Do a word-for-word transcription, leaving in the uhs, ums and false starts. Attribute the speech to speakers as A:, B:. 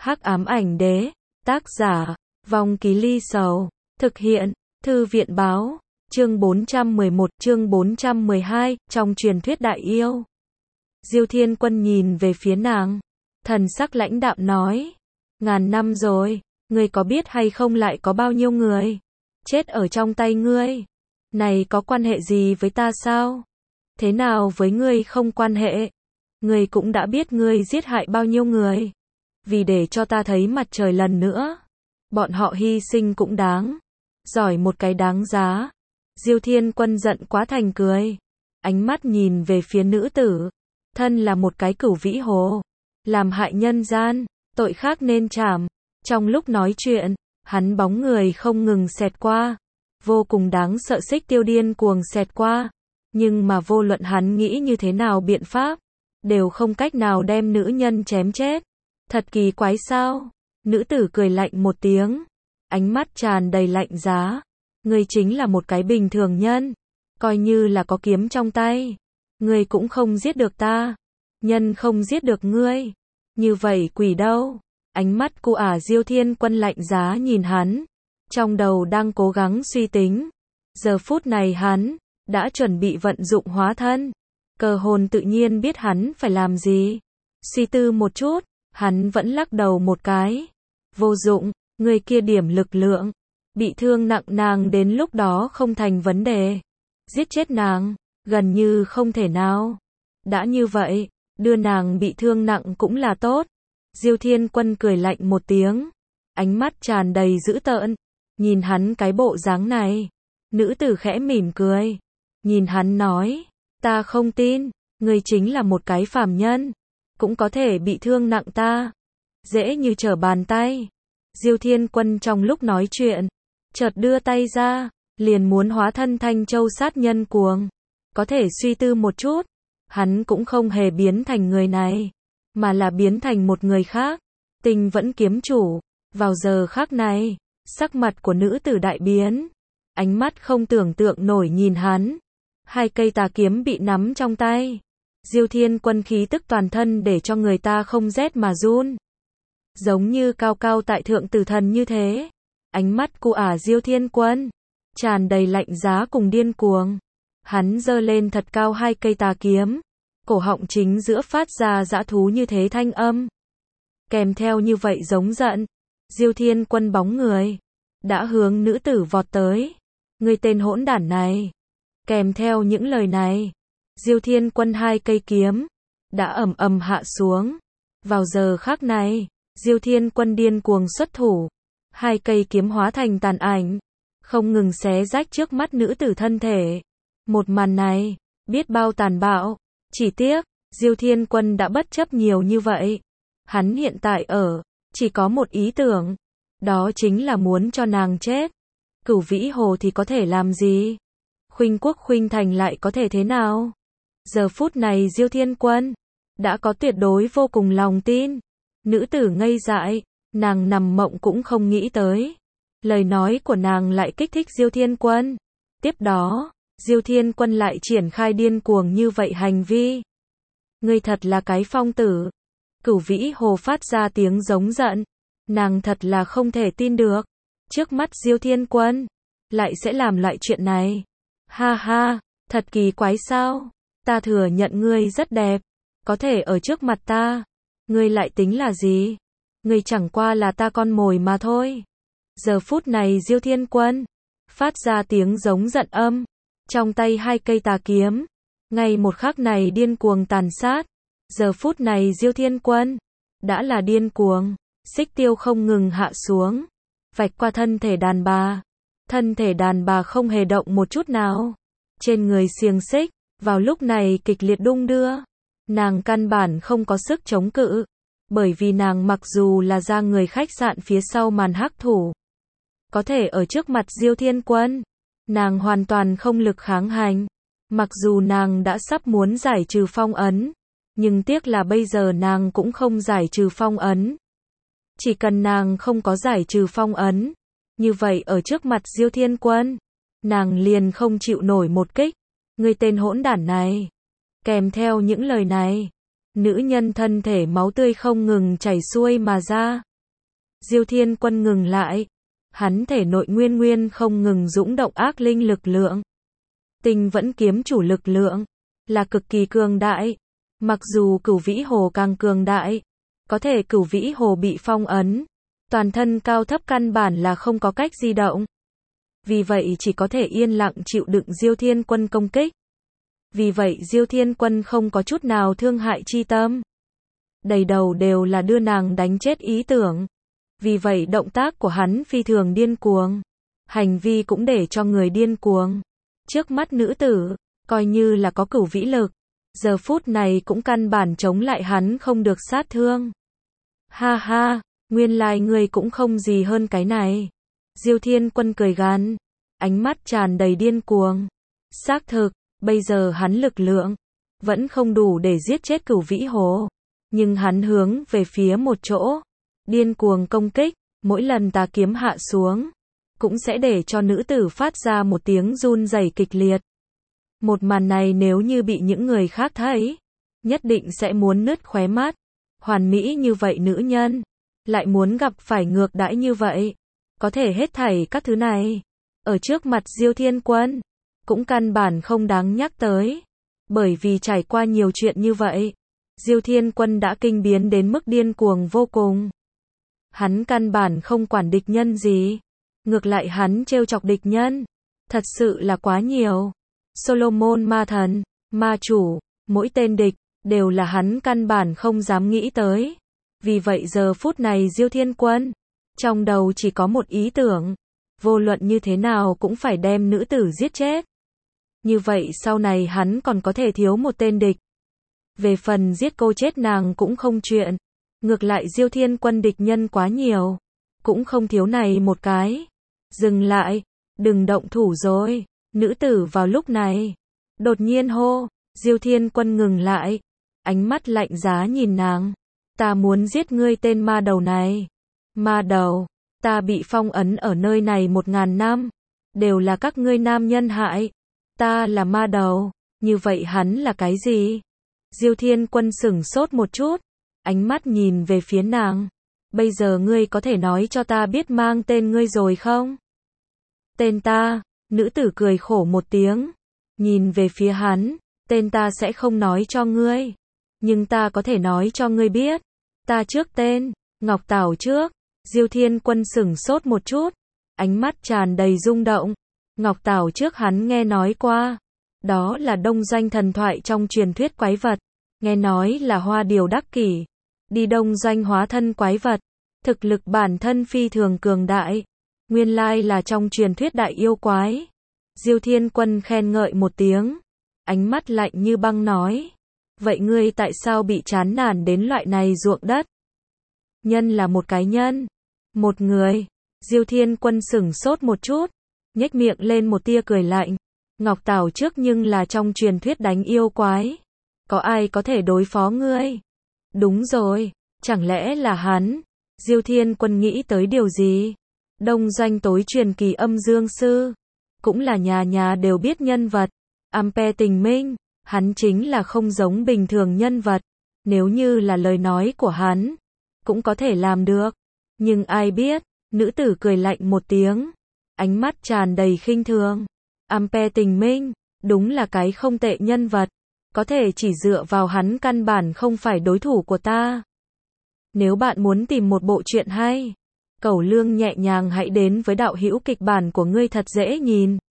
A: Hắc ám ảnh đế, tác giả, Vong Ký Ly Sầu, thực hiện, Thư viện báo, chương bốn trăm mười một, chương bốn trăm mười hai, trong truyền thuyết đại yêu. Diêu Thiên Quân nhìn về phía nàng, thần sắc lãnh đạm nói, ngàn năm rồi, ngươi có biết hay không lại có bao nhiêu người chết ở trong tay ngươi? Này có quan hệ gì với ta sao? Thế nào với ngươi không quan hệ? Ngươi cũng đã biết ngươi giết hại bao nhiêu người. Vì để cho ta thấy mặt trời lần nữa, bọn họ hy sinh cũng đáng. Giỏi một cái đáng giá. Diêu Thiên Quân giận quá thành cười. Ánh mắt nhìn về phía nữ tử. Thân là một cái cửu vĩ hồ. Làm hại nhân gian, tội khác nên trảm. Trong lúc nói chuyện, hắn bóng người không ngừng xẹt qua. Vô cùng đáng sợ xích tiêu điên cuồng xẹt qua. Nhưng mà vô luận hắn nghĩ như thế nào biện pháp, đều không cách nào đem nữ nhân chém chết. Thật kỳ quái sao? Nữ tử cười lạnh một tiếng. Ánh mắt tràn đầy lạnh giá. Ngươi chính là một cái bình thường nhân. Coi như là có kiếm trong tay. Ngươi cũng không giết được ta. Nhân không giết được ngươi. Như vậy quỷ đâu? Ánh mắt cu ả Diêu Thiên Quân lạnh giá nhìn hắn. Trong đầu đang cố gắng suy tính. Giờ phút này hắn đã chuẩn bị vận dụng hóa thân. Cờ hồn tự nhiên biết hắn phải làm gì. Suy tư một chút, hắn vẫn lắc đầu một cái. Vô dụng, người kia điểm lực lượng. Bị thương nặng nàng đến lúc đó không thành vấn đề. Giết chết nàng, gần như không thể nào. Đã như vậy, đưa nàng bị thương nặng cũng là tốt. Diêu Thiên Quân cười lạnh một tiếng. Ánh mắt tràn đầy dữ tợn. Nhìn hắn cái bộ dáng này. Nữ tử khẽ mỉm cười. Nhìn hắn nói, ta không tin, ngươi chính là một cái phàm nhân, cũng có thể bị thương nặng ta. Dễ như trở bàn tay. Diêu Thiên Quân trong lúc nói chuyện, chợt đưa tay ra, liền muốn hóa thân Thanh Châu sát nhân cuồng. Có thể suy tư một chút, hắn cũng không hề biến thành người này, mà là biến thành một người khác. Tình vẫn kiếm chủ. Vào giờ khắc này, sắc mặt của nữ tử đại biến. Ánh mắt không tưởng tượng nổi nhìn hắn. Hai cây tà kiếm bị nắm trong tay. Diêu Thiên Quân khí tức toàn thân để cho người ta không rét mà run. Giống như cao cao tại thượng tử thần như thế. Ánh mắt cu ả Diêu Thiên Quân tràn đầy lạnh giá cùng điên cuồng. Hắn giơ lên thật cao hai cây tà kiếm. Cổ họng chính giữa phát ra dã thú như thế thanh âm. Kèm theo như vậy giống giận. Diêu Thiên Quân bóng người đã hướng nữ tử vọt tới. Ngươi tên hỗn đản này. Kèm theo những lời này, Diêu Thiên Quân hai cây kiếm đã ầm ầm hạ xuống. Vào giờ khắc này, Diêu Thiên Quân điên cuồng xuất thủ, hai cây kiếm hóa thành tàn ảnh, không ngừng xé rách trước mắt nữ tử thân thể. Một màn này, biết bao tàn bạo, chỉ tiếc, Diêu Thiên Quân đã bất chấp nhiều như vậy. Hắn hiện tại ở, chỉ có một ý tưởng, đó chính là muốn cho nàng chết. Cửu vĩ hồ thì có thể làm gì? Khuynh quốc khuynh thành lại có thể thế nào? Giờ phút này Diêu Thiên Quân đã có tuyệt đối vô cùng lòng tin. Nữ tử ngây dại, nàng nằm mộng cũng không nghĩ tới. Lời nói của nàng lại kích thích Diêu Thiên Quân. Tiếp đó, Diêu Thiên Quân lại triển khai điên cuồng như vậy hành vi. Ngươi thật là cái phong tử. Cửu vĩ hồ phát ra tiếng giống giận. Nàng thật là không thể tin được. Trước mắt Diêu Thiên Quân lại sẽ làm loại chuyện này. Ha ha, thật kỳ quái sao? Ta thừa nhận ngươi rất đẹp, có thể ở trước mặt ta, ngươi lại tính là gì? Ngươi chẳng qua là ta con mồi mà thôi. Giờ phút này Diêu Thiên Quân phát ra tiếng giống giận âm, trong tay hai cây tà kiếm, ngay một khắc này điên cuồng tàn sát. Giờ phút này Diêu Thiên Quân đã là điên cuồng, xích tiêu không ngừng hạ xuống, vạch qua thân thể đàn bà. Thân thể đàn bà không hề động một chút nào. Trên người xiềng xích, vào lúc này kịch liệt đung đưa. Nàng căn bản không có sức chống cự. Bởi vì nàng mặc dù là ra người khách sạn phía sau màn hắc thủ. Có thể ở trước mặt Diêu Thiên Quân. Nàng hoàn toàn không lực kháng hành. Mặc dù nàng đã sắp muốn giải trừ phong ấn. Nhưng tiếc là bây giờ nàng cũng không giải trừ phong ấn. Chỉ cần nàng không có giải trừ phong ấn. Như vậy ở trước mặt Diêu Thiên Quân, nàng liền không chịu nổi một kích. Ngươi tên hỗn đản này. Kèm theo những lời này, nữ nhân thân thể máu tươi không ngừng chảy xuôi mà ra. Diêu Thiên Quân ngừng lại. Hắn thể nội nguyên nguyên không ngừng dũng động ác linh lực lượng. Tinh vẫn kiếm chủ lực lượng, là cực kỳ cường đại. Mặc dù cửu vĩ hồ càng cường đại, có thể cửu vĩ hồ bị phong ấn, toàn thân cao thấp căn bản là không có cách di động. Vì vậy chỉ có thể yên lặng chịu đựng Diêu Thiên Quân công kích. Vì vậy Diêu Thiên Quân không có chút nào thương hại chi tâm. Đầy đầu đều là đưa nàng đánh chết ý tưởng. Vì vậy động tác của hắn phi thường điên cuồng. Hành vi cũng để cho người điên cuồng. Trước mắt nữ tử, coi như là có cửu vĩ lực, giờ phút này cũng căn bản chống lại hắn không được sát thương. Ha ha, nguyên lai ngươi cũng không gì hơn cái này. Diêu Thiên Quân cười gằn, ánh mắt tràn đầy điên cuồng. Xác thực, bây giờ hắn lực lượng vẫn không đủ để giết chết cửu vĩ hồ, nhưng hắn hướng về phía một chỗ, điên cuồng công kích, mỗi lần tà kiếm hạ xuống, cũng sẽ để cho nữ tử phát ra một tiếng run rẩy kịch liệt. Một màn này nếu như bị những người khác thấy, nhất định sẽ muốn nứt khóe mắt. Hoàn mỹ như vậy nữ nhân, lại muốn gặp phải ngược đãi như vậy. Có thể hết thảy các thứ này, ở trước mặt Diêu Thiên Quân, cũng căn bản không đáng nhắc tới. Bởi vì trải qua nhiều chuyện như vậy, Diêu Thiên Quân đã kinh biến đến mức điên cuồng vô cùng. Hắn căn bản không quản địch nhân gì. Ngược lại hắn trêu chọc địch nhân, thật sự là quá nhiều. Solomon ma thần, ma chủ, mỗi tên địch, đều là hắn căn bản không dám nghĩ tới. Vì vậy giờ phút này Diêu Thiên Quân, trong đầu chỉ có một ý tưởng. Vô luận như thế nào cũng phải đem nữ tử giết chết. Như vậy sau này hắn còn có thể thiếu một tên địch. Về phần giết cô chết nàng cũng không chuyện. Ngược lại Diêu Thiên Quân địch nhân quá nhiều, cũng không thiếu này một cái. Dừng lại, đừng động thủ rồi. Nữ tử vào lúc này đột nhiên hô. Diêu Thiên Quân ngừng lại, ánh mắt lạnh giá nhìn nàng. Ta muốn giết ngươi tên ma đầu này. Ma đầu, ta bị phong ấn ở nơi này một ngàn năm, đều là các ngươi nam nhân hại. Ta là ma đầu, như vậy hắn là cái gì? Diêu Thiên Quân sửng sốt một chút, ánh mắt nhìn về phía nàng. Bây giờ ngươi có thể nói cho ta biết mang tên ngươi rồi không? Tên ta, nữ tử cười khổ một tiếng, nhìn về phía hắn, tên ta sẽ không nói cho ngươi, nhưng ta có thể nói cho ngươi biết. Ta trước tên, Ngọc Tảo trước. Diêu Thiên Quân sửng sốt một chút, ánh mắt tràn đầy rung động. Ngọc Tảo trước hắn nghe nói qua, đó là đông doanh thần thoại trong truyền thuyết quái vật, nghe nói là hoa điều đắc kỷ, đi đông doanh hóa thân quái vật, thực lực bản thân phi thường cường đại, nguyên lai là trong truyền thuyết đại yêu quái. Diêu Thiên Quân khen ngợi một tiếng, ánh mắt lạnh như băng nói, vậy ngươi tại sao bị chán nản đến loại này ruộng đất? Nhân là một cái nhân, một người. Diêu Thiên Quân sửng sốt một chút, nhếch miệng lên một tia cười lạnh. Ngọc Tảo trước nhưng là trong truyền thuyết đánh yêu quái, có ai có thể đối phó ngươi? Đúng rồi, chẳng lẽ là hắn? Diêu Thiên Quân nghĩ tới điều gì? Đông doanh tối truyền kỳ âm dương sư, cũng là nhà nhà đều biết nhân vật. Ampe Tình Minh, hắn chính là không giống bình thường nhân vật. Nếu như là lời nói của hắn, cũng có thể làm được. Nhưng ai biết, nữ tử cười lạnh một tiếng, ánh mắt tràn đầy khinh thường. Ampe Tình Minh, đúng là cái không tệ nhân vật, có thể chỉ dựa vào hắn căn bản không phải đối thủ của ta. Nếu bạn muốn tìm một bộ truyện hay, Cẩu Lương nhẹ nhàng hãy đến với đạo hữu kịch bản của ngươi thật dễ nhìn.